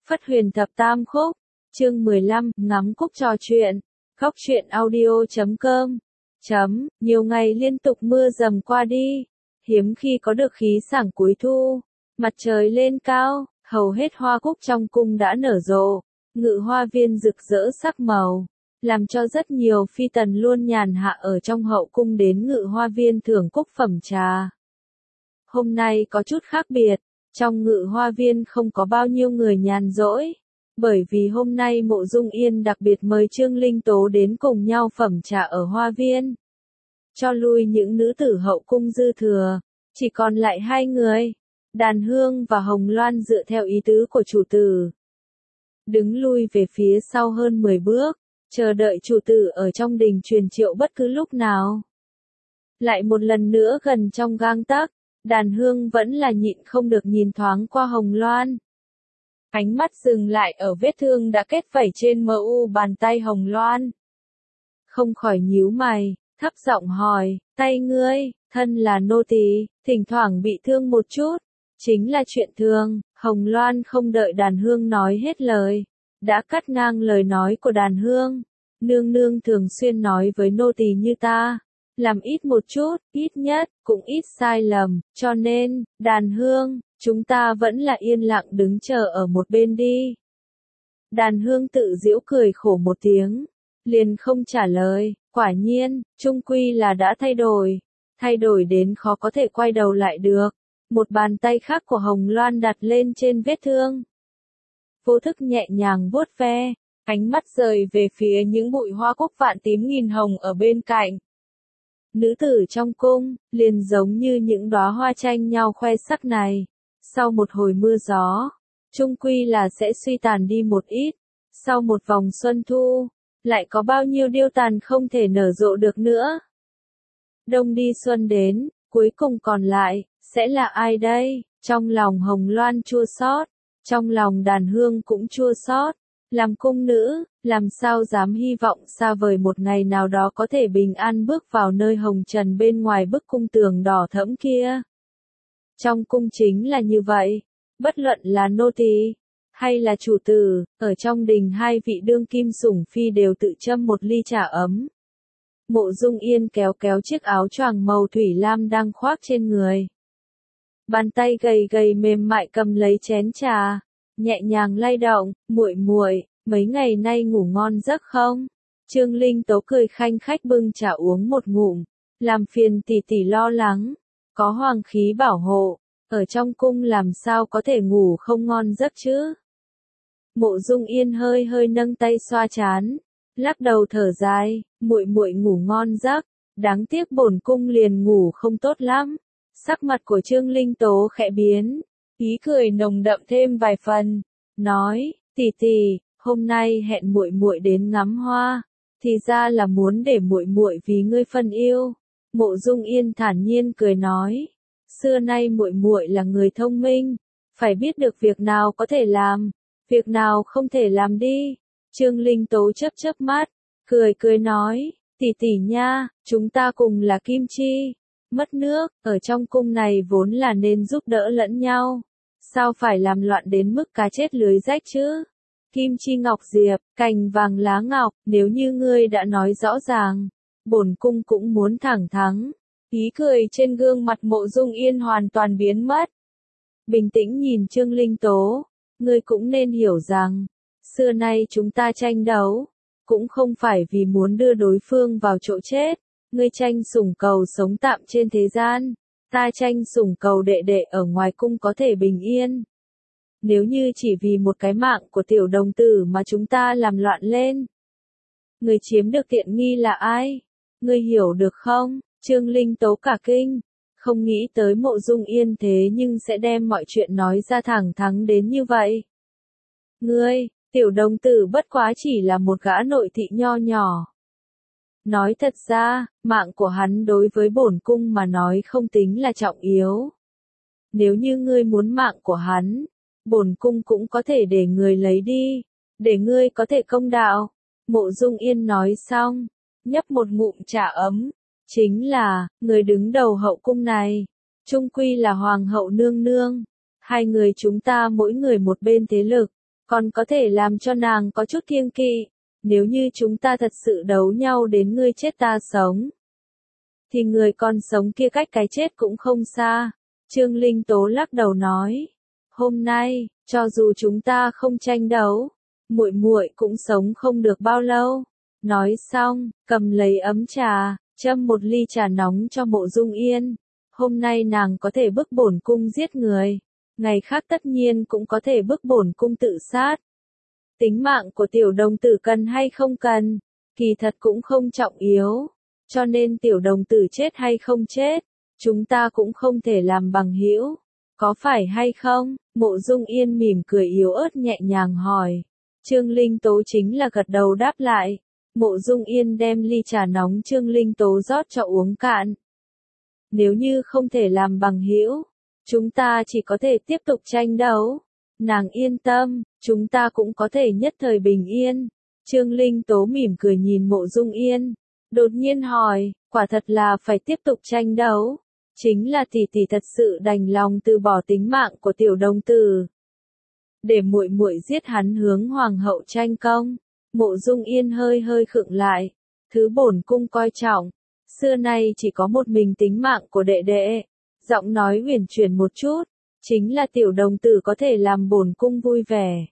Phất Huyền Thập Tam Khúc, chương 15, ngắm cúc trò chuyện, góc truyện audio.com. Nhiều ngày liên tục mưa dầm qua đi, hiếm khi có được khí sảng cuối thu, mặt trời lên cao, hầu hết hoa cúc trong cung đã nở rộ, ngự hoa viên rực rỡ sắc màu, làm cho rất nhiều phi tần luôn nhàn hạ ở trong hậu cung đến ngự hoa viên thưởng cúc phẩm trà. Hôm nay có chút khác biệt, trong ngự hoa viên không có bao nhiêu người nhàn rỗi, bởi vì hôm nay Mộ Dung Yên đặc biệt mời Trương Linh Tố đến cùng nhau phẩm trà ở hoa viên. Cho lui những nữ tử hậu cung dư thừa, chỉ còn lại hai người, Đàn Hương và Hồng Loan dựa theo ý tứ của chủ tử. Đứng lui về phía sau hơn 10 bước, chờ đợi chủ tử ở trong đình truyền triệu bất cứ lúc nào. Lại một lần nữa gần trong gang tấc, Đàn Hương vẫn là nhịn không được nhìn thoáng qua Hồng Loan. Ánh mắt dừng lại ở vết thương đã kết vảy trên mu bàn tay Hồng Loan. Không khỏi nhíu mày, thấp giọng hỏi, tay ngươi, thân là nô tỳ, thỉnh thoảng bị thương một chút, chính là chuyện thường. Hồng Loan không đợi Đàn Hương nói hết lời, đã cắt ngang lời nói của Đàn Hương. Nương nương thường xuyên nói với nô tỳ như ta, làm ít một chút, ít nhất, cũng ít sai lầm, cho nên, Đàn Hương, chúng ta vẫn là yên lặng đứng chờ ở một bên đi. Đàn Hương tự giễu cười khổ một tiếng, liền không trả lời, quả nhiên, chung quy là đã thay đổi đến khó có thể quay đầu lại được. Một bàn tay khác của Hồng Loan đặt lên trên vết thương. Vô thức nhẹ nhàng vuốt ve, ánh mắt rời về phía những bụi hoa cúc vạn tím nghìn hồng ở bên cạnh. Nữ tử trong cung, liền giống như những đóa hoa tranh nhau khoe sắc này. Sau một hồi mưa gió, chung quy là sẽ suy tàn đi một ít. Sau một vòng xuân thu, lại có bao nhiêu điêu tàn không thể nở rộ được nữa. Đông đi xuân đến, cuối cùng còn lại, sẽ là ai đây? Trong lòng Hồng Loan chua xót, trong lòng Đàn Hương cũng chua xót. Làm cung nữ, làm sao dám hy vọng xa vời một ngày nào đó có thể bình an bước vào nơi hồng trần bên ngoài bức cung tường đỏ thẫm kia. Trong cung chính là như vậy, bất luận là nô tỳ hay là chủ tử, ở trong đình hai vị đương kim sủng phi đều tự châm một ly trà ấm. Mộ Dung Yên kéo kéo chiếc áo choàng màu thủy lam đang khoác trên người. Bàn tay gầy gầy mềm mại cầm lấy chén trà, nhẹ nhàng lay động, muội muội, mấy ngày nay ngủ ngon giấc không? Trương Linh Tố cười khanh khách bưng trà uống một ngụm, làm phiền tỷ tỷ lo lắng, có hoàng khí bảo hộ, ở trong cung làm sao có thể ngủ không ngon giấc chứ? Mộ Dung Yên hơi hơi nâng tay xoa trán, lắc đầu thở dài, muội muội ngủ ngon giấc, đáng tiếc bổn cung liền ngủ không tốt lắm. Sắc mặt của Trương Linh Tố khẽ biến, ý cười nồng đậm thêm vài phần, nói, tỷ tỷ, hôm nay hẹn muội muội đến ngắm hoa, thì ra là muốn để muội muội vì ngươi phân yêu. Mộ Dung Yên thản nhiên cười nói, xưa nay muội muội là người thông minh, phải biết được việc nào có thể làm, việc nào không thể làm đi. Trương Linh Tố chớp chớp mắt, cười nói, tỷ tỷ nha, chúng ta cùng là kim chi. Mất nước, ở trong cung này vốn là nên giúp đỡ lẫn nhau. Sao phải làm loạn đến mức cá chết lưới rách chứ? Kim chi ngọc diệp, cành vàng lá ngọc, nếu như ngươi đã nói rõ ràng, bổn cung cũng muốn thẳng thắn. Ý cười trên gương mặt Mộ Dung Yên hoàn toàn biến mất. Bình tĩnh nhìn Trương Linh Tố, ngươi cũng nên hiểu rằng, xưa nay chúng ta tranh đấu, cũng không phải vì muốn đưa đối phương vào chỗ chết. Ngươi tranh sủng cầu sống tạm trên thế gian, ta tranh sủng cầu đệ đệ ở ngoài cung có thể bình yên. Nếu như chỉ vì một cái mạng của tiểu đồng tử mà chúng ta làm loạn lên, người chiếm được tiện nghi là ai? Ngươi hiểu được không? Trương Linh Tố cả kinh, không nghĩ tới Mộ Dung Yên thế nhưng sẽ đem mọi chuyện nói ra thẳng thắn đến như vậy. Ngươi, tiểu đồng tử bất quá chỉ là một gã nội thị nho nhỏ. Nói thật ra, mạng của hắn đối với bổn cung mà nói không tính là trọng yếu. Nếu như ngươi muốn mạng của hắn, bổn cung cũng có thể để người lấy đi, để ngươi có thể công đạo. Mộ Dung Yên nói xong, nhấp một ngụm trà ấm, chính là, người đứng đầu hậu cung này, chung quy là hoàng hậu nương nương, hai người chúng ta mỗi người một bên thế lực, còn có thể làm cho nàng có chút kiêng kỵ. Nếu như chúng ta thật sự đấu nhau đến ngươi chết ta sống, thì người còn sống kia cách cái chết cũng không xa. Trương Linh Tố lắc đầu nói, hôm nay, cho dù chúng ta không tranh đấu, muội muội cũng sống không được bao lâu. Nói xong, cầm lấy ấm trà, châm một ly trà nóng cho Mộ Dung Yên. Hôm nay nàng có thể bức bổn cung giết người, ngày khác tất nhiên cũng có thể bức bổn cung tự sát. Tính mạng của tiểu đồng tử cần hay không cần, kỳ thật cũng không trọng yếu, cho nên tiểu đồng tử chết hay không chết, chúng ta cũng không thể làm bằng hữu, có phải hay không? Mộ Dung Yên mỉm cười yếu ớt nhẹ nhàng hỏi. Trương Linh Tố chính là gật đầu đáp lại. Mộ Dung Yên đem ly trà nóng Trương Linh Tố rót cho uống cạn. Nếu như không thể làm bằng hữu, chúng ta chỉ có thể tiếp tục tranh đấu. Nàng yên tâm, chúng ta cũng có thể nhất thời bình yên. Trương Linh Tố mỉm cười nhìn Mộ Dung Yên, đột nhiên hỏi, quả thật là phải tiếp tục tranh đấu, chính là tỷ tỷ thật sự đành lòng từ bỏ tính mạng của tiểu đồng tử, để muội muội giết hắn hướng hoàng hậu tranh công. Mộ Dung Yên hơi hơi khựng lại, thứ bổn cung coi trọng, xưa nay chỉ có một mình tính mạng của đệ đệ. Giọng nói huyền chuyển một chút, chính là tiểu đồng tử có thể làm bổn cung vui vẻ.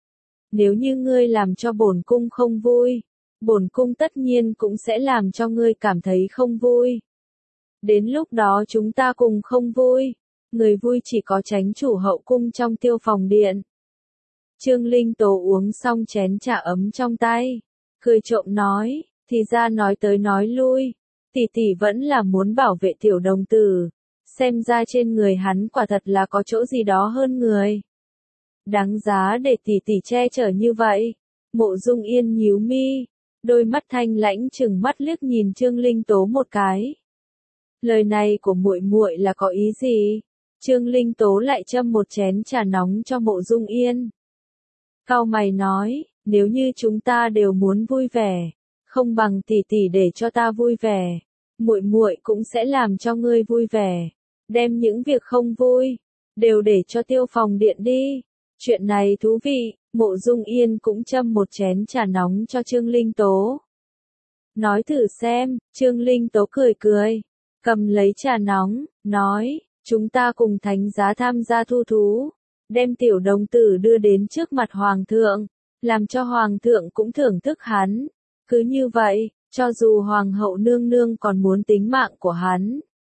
Nếu như ngươi làm cho bổn cung không vui, bổn cung tất nhiên cũng sẽ làm cho ngươi cảm thấy không vui. Đến lúc đó chúng ta cùng không vui, người vui chỉ có chánh chủ hậu cung trong Tiêu Phòng Điện. Trương Linh Tố uống xong chén trà ấm trong tay, cười trộm nói, thì ra nói tới nói lui, tỷ tỷ vẫn là muốn bảo vệ tiểu đồng tử, xem ra trên người hắn quả thật là có chỗ gì đó hơn người. Đáng giá để tỷ tỷ che chở như vậy. Mộ Dung Yên nhíu mi, đôi mắt thanh lãnh trừng mắt liếc nhìn Trương Linh Tố một cái. Lời này của muội muội là có ý gì? Trương Linh Tố lại châm một chén trà nóng cho Mộ Dung Yên. Cau mày nói, nếu như chúng ta đều muốn vui vẻ, không bằng tỷ tỷ để cho ta vui vẻ, muội muội cũng sẽ làm cho ngươi vui vẻ, đem những việc không vui đều để cho Tiêu Phòng Điện đi. Chuyện này thú vị. Mộ Dung Yên cũng châm một chén trà nóng cho Trương Linh Tố. Nói thử xem. Trương Linh Tố cười cười, cầm lấy trà nóng, nói, chúng ta cùng thánh giá tham gia thu thú, đem tiểu đồng tử đưa đến trước mặt hoàng thượng, làm cho hoàng thượng cũng thưởng thức hắn. Cứ như vậy, cho dù hoàng hậu nương nương còn muốn tính mạng của hắn,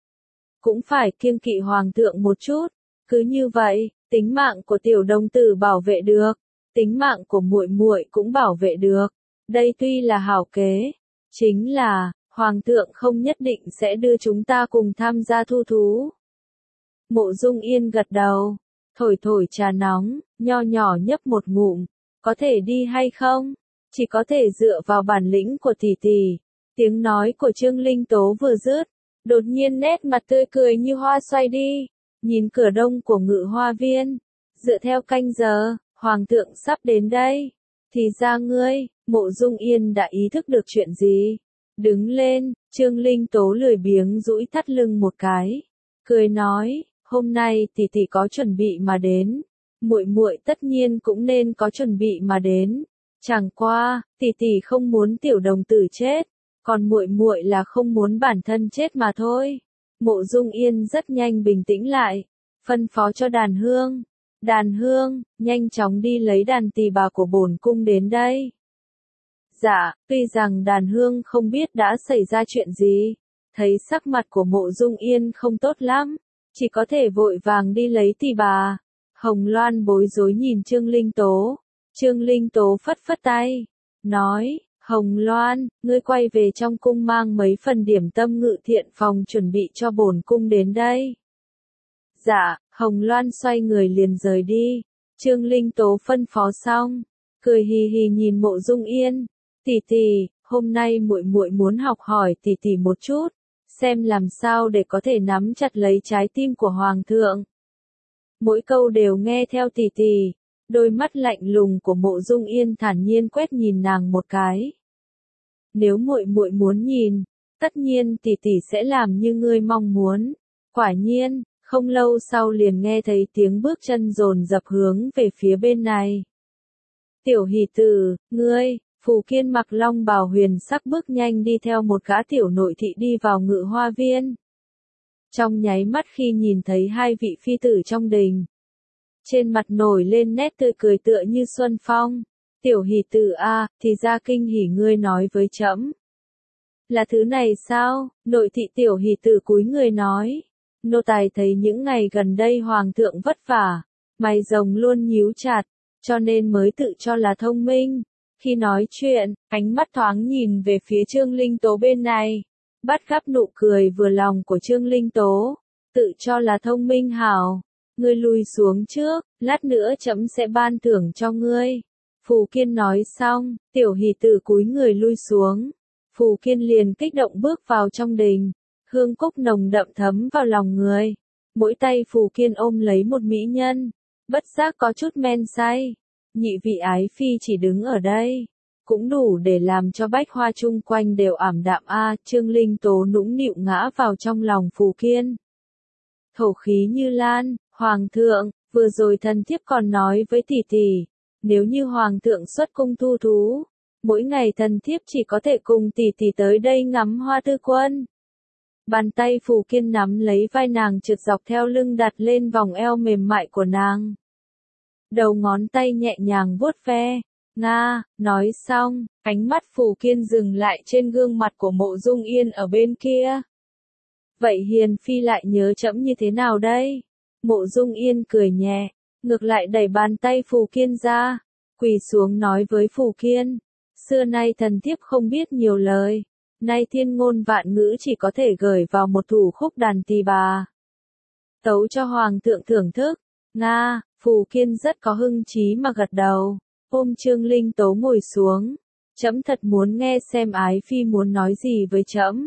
cũng phải kiêng kỵ hoàng thượng một chút. Cứ như vậy, tính mạng của tiểu đồng tử bảo vệ được, tính mạng của muội muội cũng bảo vệ được. Đây tuy là hảo kế, chính là hoàng thượng không nhất định sẽ đưa chúng ta cùng tham gia thu thú. Mộ Dung Yên gật đầu, thổi thổi trà nóng, nho nhỏ nhấp một ngụm, có thể đi hay không? Chỉ có thể dựa vào bản lĩnh của tỷ tỷ. Tiếng nói của Trương Linh Tố vừa dứt, đột nhiên nét mặt tươi cười như hoa xoay đi, nhìn cửa đông của Ngự Hoa Viên, dựa theo canh giờ, hoàng thượng sắp đến đây. Thì ra ngươi, Mộ Dung Yên đã ý thức được chuyện gì. Đứng lên, Trương Linh Tố lười biếng duỗi thắt lưng một cái, cười nói, hôm nay tỷ tỷ có chuẩn bị mà đến, muội muội tất nhiên cũng nên có chuẩn bị mà đến. Chẳng qua, tỷ tỷ không muốn tiểu đồng tử chết, còn muội muội là không muốn bản thân chết mà thôi. Mộ Dung Yên rất nhanh bình tĩnh lại, phân phó cho Đàn Hương. Đàn Hương, nhanh chóng đi lấy đàn tỳ bà của bổn cung đến đây. Dạ, tuy rằng Đàn Hương không biết đã xảy ra chuyện gì, thấy sắc mặt của Mộ Dung Yên không tốt lắm, chỉ có thể vội vàng đi lấy tỳ bà. Hồng Loan bối rối nhìn Trương Linh Tố. Trương Linh Tố phất phất tay, nói, Hồng Loan, ngươi quay về trong cung mang mấy phần điểm tâm Ngự Thiện phòng chuẩn bị cho bổn cung đến đây. Dạ, Hồng Loan xoay người liền rời đi. Trương Linh Tố phân phó xong, cười hì hì nhìn Mộ Dung Yên, tỷ tỷ, hôm nay muội muội muốn học hỏi tỷ tỷ một chút, xem làm sao để có thể nắm chặt lấy trái tim của hoàng thượng. Mỗi câu đều nghe theo tỷ tỷ. Đôi mắt lạnh lùng của Mộ Dung Yên thản nhiên quét nhìn nàng một cái. Nếu muội muội muốn nhìn, tất nhiên tỷ tỷ sẽ làm như ngươi mong muốn. Quả nhiên, không lâu sau liền nghe thấy tiếng bước chân dồn dập hướng về phía bên này. Tiểu hỷ tử, ngươi, Phù Kiên mặc long bào huyền sắc bước nhanh đi theo một gã tiểu nội thị đi vào Ngự Hoa Viên. Trong nháy mắt khi nhìn thấy hai vị phi tử trong đình, trên mặt nổi lên nét tươi cười tựa như xuân phong. Tiểu hỷ tử a, thì ra kinh hỉ ngươi nói với trẫm. Là thứ này sao? Nội thị tiểu hỷ tử cúi người nói. Nô tài thấy những ngày gần đây hoàng thượng vất vả, mày rồng luôn nhíu chặt, cho nên mới tự cho là thông minh. Khi nói chuyện, ánh mắt thoáng nhìn về phía Trương Linh Tố bên này, bắt gặp nụ cười vừa lòng của Trương Linh Tố. Tự cho là thông minh hảo, ngươi lùi xuống trước, lát nữa trẫm sẽ ban thưởng cho ngươi. Phù Kiên nói xong, tiểu hỷ tử cúi người lui xuống. Phù Kiên liền kích động bước vào trong đình, hương cúc nồng đậm thấm vào lòng người. Mỗi tay Phù Kiên ôm lấy một mỹ nhân, bất giác có chút men say. Nhị vị ái phi chỉ đứng ở đây, cũng đủ để làm cho bách hoa chung quanh đều ảm đạm a. Trương Linh Tố nũng nịu ngã vào trong lòng Phù Kiên. Thổ khí như lan, hoàng thượng, vừa rồi thần thiếp còn nói với tỷ tỷ, nếu như hoàng thượng xuất cung thu thú, mỗi ngày thần thiếp chỉ có thể cùng tỷ tỷ tới đây ngắm hoa tư quân. Bàn tay Phù Kiên nắm lấy vai nàng trượt dọc theo lưng đặt lên vòng eo mềm mại của nàng. Đầu ngón tay nhẹ nhàng vuốt ve. Nga, nói xong, ánh mắt Phù Kiên dừng lại trên gương mặt của Mộ Dung Yên ở bên kia. Vậy hiền phi lại nhớ trẫm như thế nào đây? Mộ Dung Yên cười nhẹ, ngược lại đẩy bàn tay Phù Kiên ra, quỳ xuống nói với Phù Kiên. Xưa nay thần thiếp không biết nhiều lời, nay thiên ngôn vạn ngữ chỉ có thể gửi vào một thủ khúc đàn tỳ bà. Tấu cho hoàng thượng thưởng thức. Nga, Phù Kiên rất có hưng trí mà gật đầu, ôm Trương Linh Tố ngồi xuống. Trẫm thật muốn nghe xem ái phi muốn nói gì với trẫm.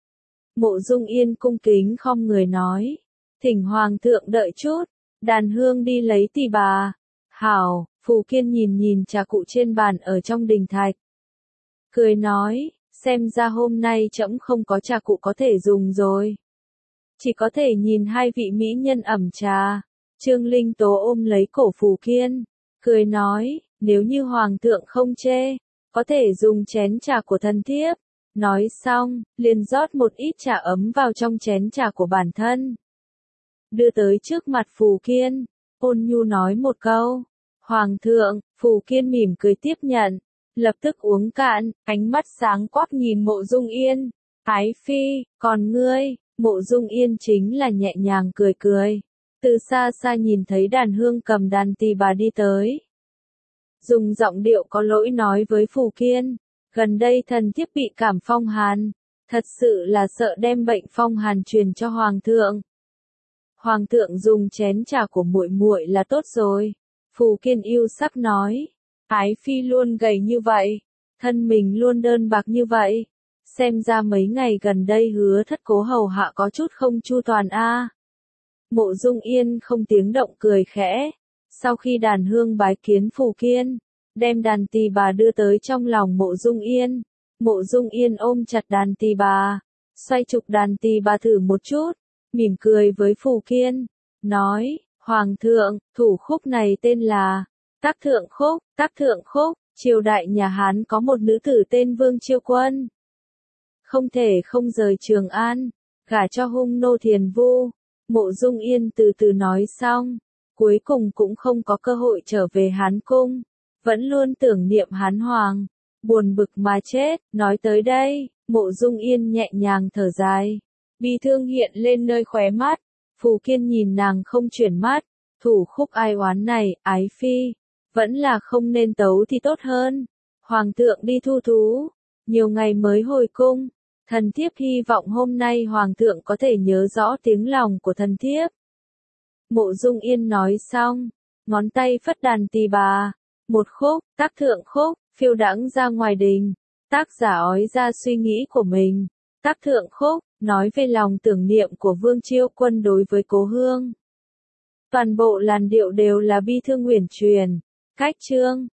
Mộ Dung Yên cung kính khom người nói, thỉnh hoàng thượng đợi chút, đàn hương đi lấy tỳ bà. Hảo, Phù Kiên nhìn nhìn trà cụ trên bàn ở trong đình thạch, cười nói, xem ra hôm nay trẫm không có trà cụ có thể dùng rồi. Chỉ có thể nhìn hai vị mỹ nhân ẩm trà. Trương Linh Tố ôm lấy cổ Phù Kiên, cười nói, nếu như hoàng thượng không chê, có thể dùng chén trà của thần thiếp. Nói xong, liền rót một ít trà ấm vào trong chén trà của bản thân. Đưa tới trước mặt Phù Kiên, ôn nhu nói một câu. Hoàng thượng, Phù Kiên mỉm cười tiếp nhận, lập tức uống cạn, ánh mắt sáng quắc nhìn Mộ Dung Yên. Ái phi, còn ngươi? Mộ Dung Yên chính là nhẹ nhàng cười cười. Từ xa xa nhìn thấy đàn hương cầm đàn tỳ bà đi tới. Dùng giọng điệu có lỗi nói với Phù Kiên, gần đây thần thiếp bị cảm phong hàn, thật sự là sợ đem bệnh phong hàn truyền cho hoàng thượng. Hoàng thượng dùng chén trà của muội muội là tốt rồi. Phù Kiên yêu sắc nói, ái phi luôn gầy như vậy, thân mình luôn đơn bạc như vậy, xem ra mấy ngày gần đây Hứa thất cố hầu hạ có chút không chu toàn a. Mộ Dung Yên không tiếng động cười khẽ. Sau khi đàn hương bái kiến Phù Kiên, đem đàn tỳ bà đưa tới trong lòng Mộ Dung Yên. Mộ Dung Yên ôm chặt đàn tỳ bà, xoay trục đàn tỳ bà thử một chút, mỉm cười với Phù Kiên, nói, Hoàng thượng, thủ khúc này tên là Tác Thượng Khúc. Tác Thượng Khúc, triều đại nhà Hán có một nữ tử tên Vương Chiêu Quân. Không thể không rời Trường An, gả cho hung nô Thiền Vu. Mộ Dung Yên từ từ nói xong, cuối cùng cũng không có cơ hội trở về Hán Cung, vẫn luôn tưởng niệm Hán Hoàng, buồn bực mà chết. Nói tới đây, Mộ Dung Yên nhẹ nhàng thở dài, bi thương hiện lên nơi khóe mắt. Phù Kiên nhìn nàng không chuyển mắt, thủ khúc ai oán này, ái phi, vẫn là không nên tấu thì tốt hơn. Hoàng thượng đi thu thú, nhiều ngày mới hồi cung. Thần thiếp hy vọng hôm nay hoàng thượng có thể nhớ rõ tiếng lòng của thần thiếp. Mộ Dung Yên nói xong, ngón tay phất đàn tỳ bà, một khúc, Tác Thượng Khúc, phiêu đãng ra ngoài đình. Tác giả ói ra suy nghĩ của mình. Tác Thượng Khúc, nói về lòng tưởng niệm của Vương Chiêu Quân đối với cố hương. Toàn bộ làn điệu đều là bi thương uyển chuyển. Cách chương